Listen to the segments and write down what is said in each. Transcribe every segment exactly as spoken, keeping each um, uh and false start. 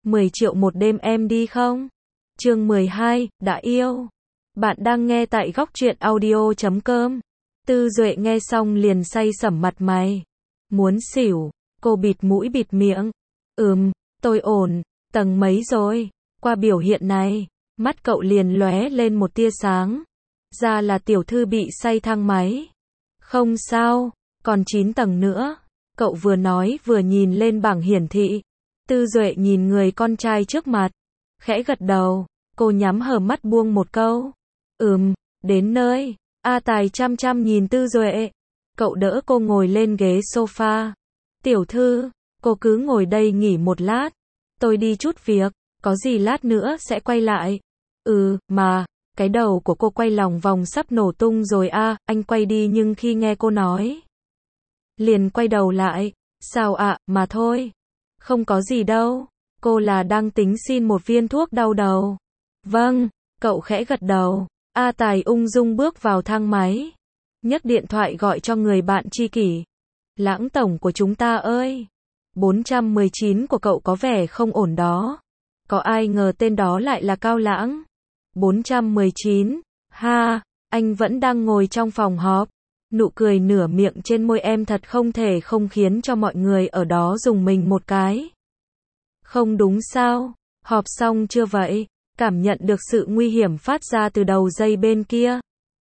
mười triệu một đêm em đi không? Chương mười hai, đã yêu. Bạn đang nghe tại góc truyện audio chấm com. Tư Duệ nghe xong liền say sẩm mặt mày. Muốn xỉu, cô bịt mũi bịt miệng. Ừm, tôi ổn, tầng mấy rồi? Qua biểu hiện này, mắt cậu liền lóe lên một tia sáng. Ra là tiểu thư bị say thang máy. Không sao, còn chín tầng nữa. Cậu vừa nói vừa nhìn lên bảng hiển thị. Tư Duệ nhìn người con trai trước mặt, khẽ gật đầu, cô nhắm hờ mắt buông một câu. Ừm, đến nơi. A Tài chăm chăm nhìn Tư Duệ. Cậu đỡ cô ngồi lên ghế sofa. Tiểu thư, cô cứ ngồi đây nghỉ một lát. Tôi đi chút việc, có gì lát nữa sẽ quay lại. Ừ, mà, cái đầu của cô quay lòng vòng sắp nổ tung rồi a. À, anh quay đi nhưng khi nghe cô nói, liền quay đầu lại. Sao ạ, à, mà thôi. Không có gì đâu, cô là đang tính xin một viên thuốc đau đầu. Vâng, cậu khẽ gật đầu. A Tài ung dung bước vào thang máy, nhấc điện thoại gọi cho người bạn tri kỷ. Lãng tổng của chúng ta ơi, bốn trăm mười chín của cậu có vẻ không ổn đó. Có ai ngờ tên đó lại là Cao Lãng. bốn trăm mười chín, ha, anh vẫn đang ngồi trong phòng họp. Nụ cười nửa miệng trên môi em thật không thể không khiến cho mọi người ở đó rùng mình một cái. Không đúng sao, họp xong chưa vậy? Cảm nhận được sự nguy hiểm phát ra từ đầu dây bên kia.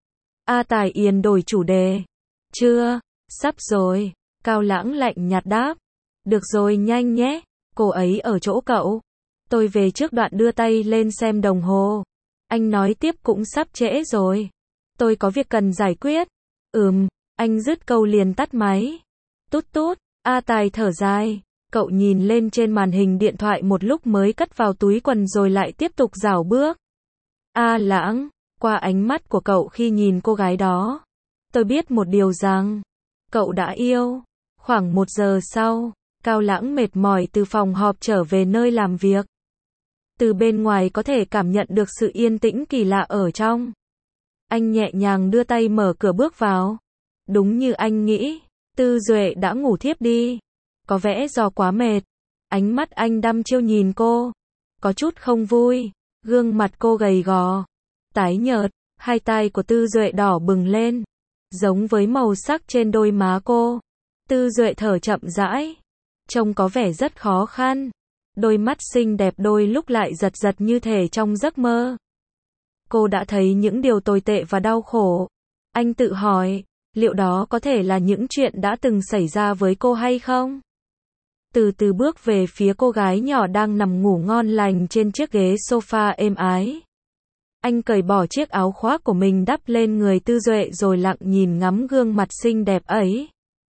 A Tài Yên đổi chủ đề. Chưa, sắp rồi. Cao Lãng lạnh nhạt đáp. Được rồi nhanh nhé, cô ấy ở chỗ cậu. Tôi về trước đoạn đưa tay lên xem đồng hồ. Anh nói tiếp cũng sắp trễ rồi. Tôi có việc cần giải quyết. Ừm, anh dứt câu liền tắt máy. Tút tút, A Tài thở dài. Cậu nhìn lên trên màn hình điện thoại một lúc mới cất vào túi quần rồi lại tiếp tục rảo bước. A Lãng, qua ánh mắt của cậu khi nhìn cô gái đó, tôi biết một điều rằng, cậu đã yêu. Khoảng một giờ sau, Cao Lãng mệt mỏi từ phòng họp trở về nơi làm việc. Từ bên ngoài có thể cảm nhận được sự yên tĩnh kỳ lạ ở trong. Anh nhẹ nhàng đưa tay mở cửa bước vào. Đúng như anh nghĩ, Tư Duệ đã ngủ thiếp đi. Có vẻ do quá mệt. Ánh mắt anh đăm chiêu nhìn cô. Có chút không vui. Gương mặt cô gầy gò, tái nhợt. Hai tay của Tư Duệ đỏ bừng lên, giống với màu sắc trên đôi má cô. Tư Duệ thở chậm rãi, trông có vẻ rất khó khăn. Đôi mắt xinh đẹp đôi lúc lại giật giật như thể trong giấc mơ. Cô đã thấy những điều tồi tệ và đau khổ. Anh tự hỏi, liệu đó có thể là những chuyện đã từng xảy ra với cô hay không? Từ từ bước về phía cô gái nhỏ đang nằm ngủ ngon lành trên chiếc ghế sofa êm ái. Anh cởi bỏ chiếc áo khoác của mình đắp lên người Tư Duệ rồi lặng nhìn ngắm gương mặt xinh đẹp ấy.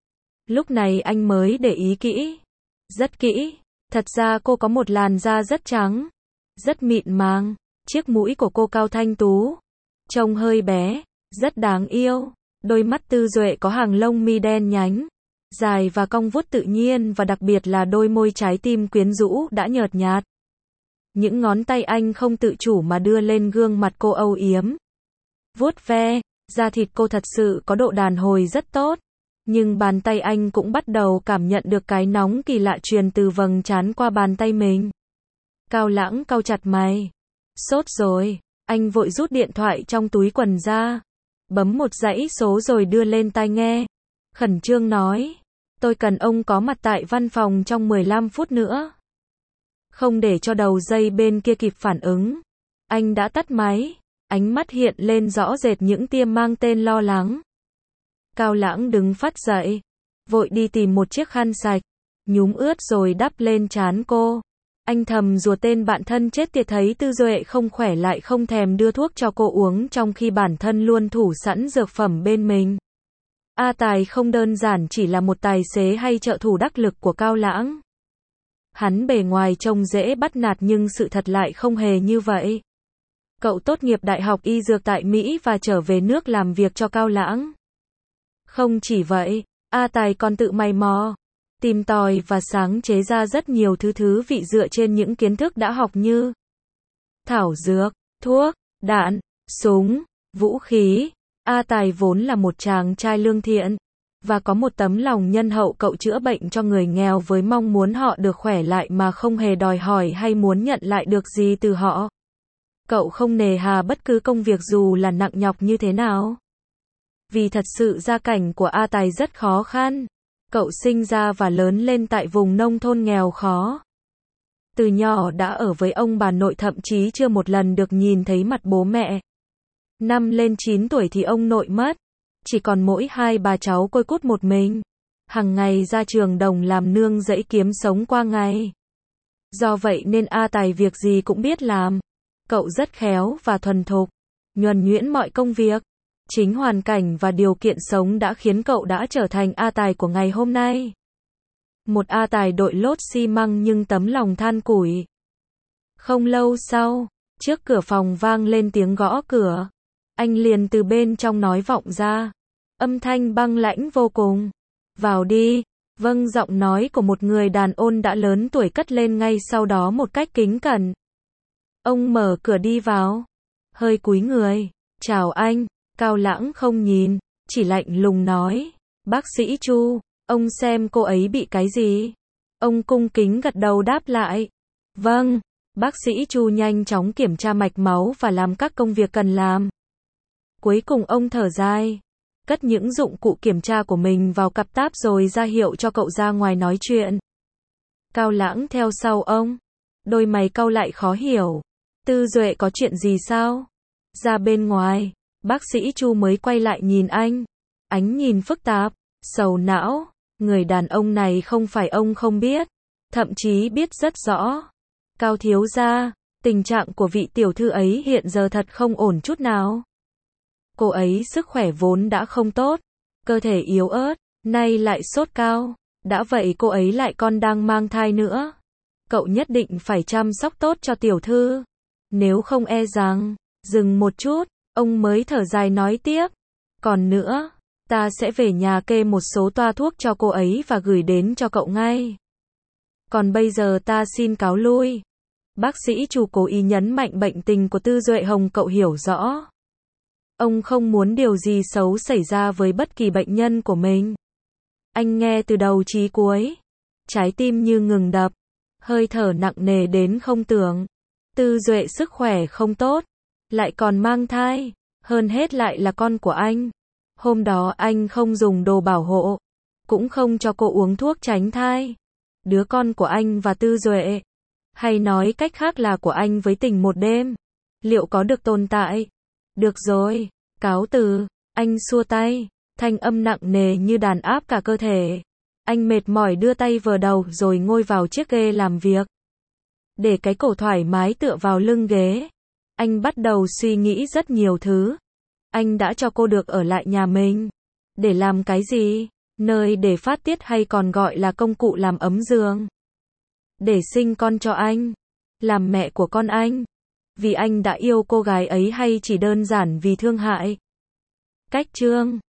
Lúc này anh mới để ý kỹ. Rất kỹ. Thật ra cô có một làn da rất trắng, rất mịn màng. Chiếc mũi của cô cao thanh tú, trông hơi bé, rất đáng yêu. Đôi mắt Tư Duệ có hàng lông mi đen nhánh, dài và cong vuốt tự nhiên và đặc biệt là đôi môi trái tim quyến rũ đã nhợt nhạt. Những ngón tay anh không tự chủ mà đưa lên gương mặt cô âu yếm. Vuốt ve, da thịt cô thật sự có độ đàn hồi rất tốt. Nhưng bàn tay anh cũng bắt đầu cảm nhận được cái nóng kỳ lạ truyền từ vầng trán qua bàn tay mình. Cao Lãng cau chặt mày. Sốt rồi, anh vội rút điện thoại trong túi quần ra. Bấm một dãy số rồi đưa lên tai nghe. Khẩn trương nói, tôi cần ông có mặt tại văn phòng trong mười lăm phút nữa. Không để cho đầu dây bên kia kịp phản ứng, anh đã tắt máy, ánh mắt hiện lên rõ rệt những tia mang tên lo lắng. Cao Lãng đứng phắt dậy, vội đi tìm một chiếc khăn sạch, nhúm ướt rồi đắp lên trán cô. Anh thầm rủa tên bạn thân chết tiệt thấy Tư Duệ không khỏe lại không thèm đưa thuốc cho cô uống trong khi bản thân luôn thủ sẵn dược phẩm bên mình. A Tài không đơn giản chỉ là một tài xế hay trợ thủ đắc lực của Cao Lãng. Hắn bề ngoài trông dễ bắt nạt nhưng sự thật lại không hề như vậy. Cậu tốt nghiệp Đại học Y Dược tại Mỹ và trở về nước làm việc cho Cao Lãng. Không chỉ vậy, A Tài còn tự mày mò, tìm tòi và sáng chế ra rất nhiều thứ thú vị dựa trên những kiến thức đã học như thảo dược, thuốc, đạn, súng, vũ khí. A Tài vốn là một chàng trai lương thiện, và có một tấm lòng nhân hậu. Cậu chữa bệnh cho người nghèo với mong muốn họ được khỏe lại mà không hề đòi hỏi hay muốn nhận lại được gì từ họ. Cậu không nề hà bất cứ công việc dù là nặng nhọc như thế nào. Vì thật sự gia cảnh của A Tài rất khó khăn. Cậu sinh ra và lớn lên tại vùng nông thôn nghèo khó. Từ nhỏ đã ở với ông bà nội, thậm chí chưa một lần được nhìn thấy mặt bố mẹ. Năm lên chín tuổi thì ông nội mất. Chỉ còn mỗi hai bà cháu côi cút một mình. Hằng ngày ra trường đồng làm nương rẫy kiếm sống qua ngày. Do vậy nên A Tài việc gì cũng biết làm. Cậu rất khéo và thuần thục, nhuần nhuyễn mọi công việc. Chính hoàn cảnh và điều kiện sống đã khiến cậu đã trở thành A Tài của ngày hôm nay. Một A Tài đội lốt xi măng nhưng tấm lòng than củi. Không lâu sau, trước cửa phòng vang lên tiếng gõ cửa. Anh liền từ bên trong nói vọng ra. Âm thanh băng lãnh vô cùng. Vào đi. Vâng, giọng nói của một người đàn ông đã lớn tuổi cất lên ngay sau đó một cách kính cẩn. Ông mở cửa đi vào. Hơi cúi người. Chào anh. Cao Lãng không nhìn, chỉ lạnh lùng nói. Bác sĩ Chu, ông xem cô ấy bị cái gì? Ông cung kính gật đầu đáp lại. Vâng. Bác sĩ Chu nhanh chóng kiểm tra mạch máu và làm các công việc cần làm. Cuối cùng ông thở dài, cất những dụng cụ kiểm tra của mình vào cặp táp rồi ra hiệu cho cậu ra ngoài nói chuyện. Cao Lãng theo sau ông, đôi mày cau lại khó hiểu. Tư Duệ, có chuyện gì sao? Ra bên ngoài, bác sĩ Chu mới quay lại nhìn anh, ánh nhìn phức tạp, sầu não. Người đàn ông này không phải ông không biết, thậm chí biết rất rõ. Cao thiếu gia, tình trạng của vị tiểu thư ấy hiện giờ thật không ổn chút nào. Cô ấy sức khỏe vốn đã không tốt, cơ thể yếu ớt, nay lại sốt cao, đã vậy cô ấy lại còn đang mang thai nữa. Cậu nhất định phải chăm sóc tốt cho tiểu thư, nếu không e rằng. Dừng một chút, ông mới thở dài nói tiếp. Còn nữa, ta sẽ về nhà kê một số toa thuốc cho cô ấy và gửi đến cho cậu ngay. Còn bây giờ ta xin cáo lui. Bác sĩ Chu cố ý nhấn mạnh bệnh tình của Tư Duệ Hồng, cậu hiểu rõ. Ông không muốn điều gì xấu xảy ra với bất kỳ bệnh nhân của mình. Anh nghe từ đầu chí cuối, trái tim như ngừng đập, hơi thở nặng nề đến không tưởng. Tư Duệ sức khỏe không tốt, lại còn mang thai, hơn hết lại là con của anh. Hôm đó anh không dùng đồ bảo hộ, cũng không cho cô uống thuốc tránh thai. Đứa con của anh và Tư Duệ, hay nói cách khác là của anh với Tình một đêm, liệu có được tồn tại? Được rồi, cáo từ. Anh xua tay, thanh âm nặng nề như đàn áp cả cơ thể. Anh mệt mỏi đưa tay vờ đầu rồi ngồi vào chiếc ghế làm việc. Để cái cổ thoải mái tựa vào lưng ghế, anh bắt đầu suy nghĩ rất nhiều thứ. Anh đã cho cô được ở lại nhà mình. Để làm cái gì? Nơi để phát tiết hay còn gọi là công cụ làm ấm giường? Để sinh con cho anh. Làm mẹ của con anh. Vì anh đã yêu cô gái ấy hay chỉ đơn giản vì thương hại? Cách chương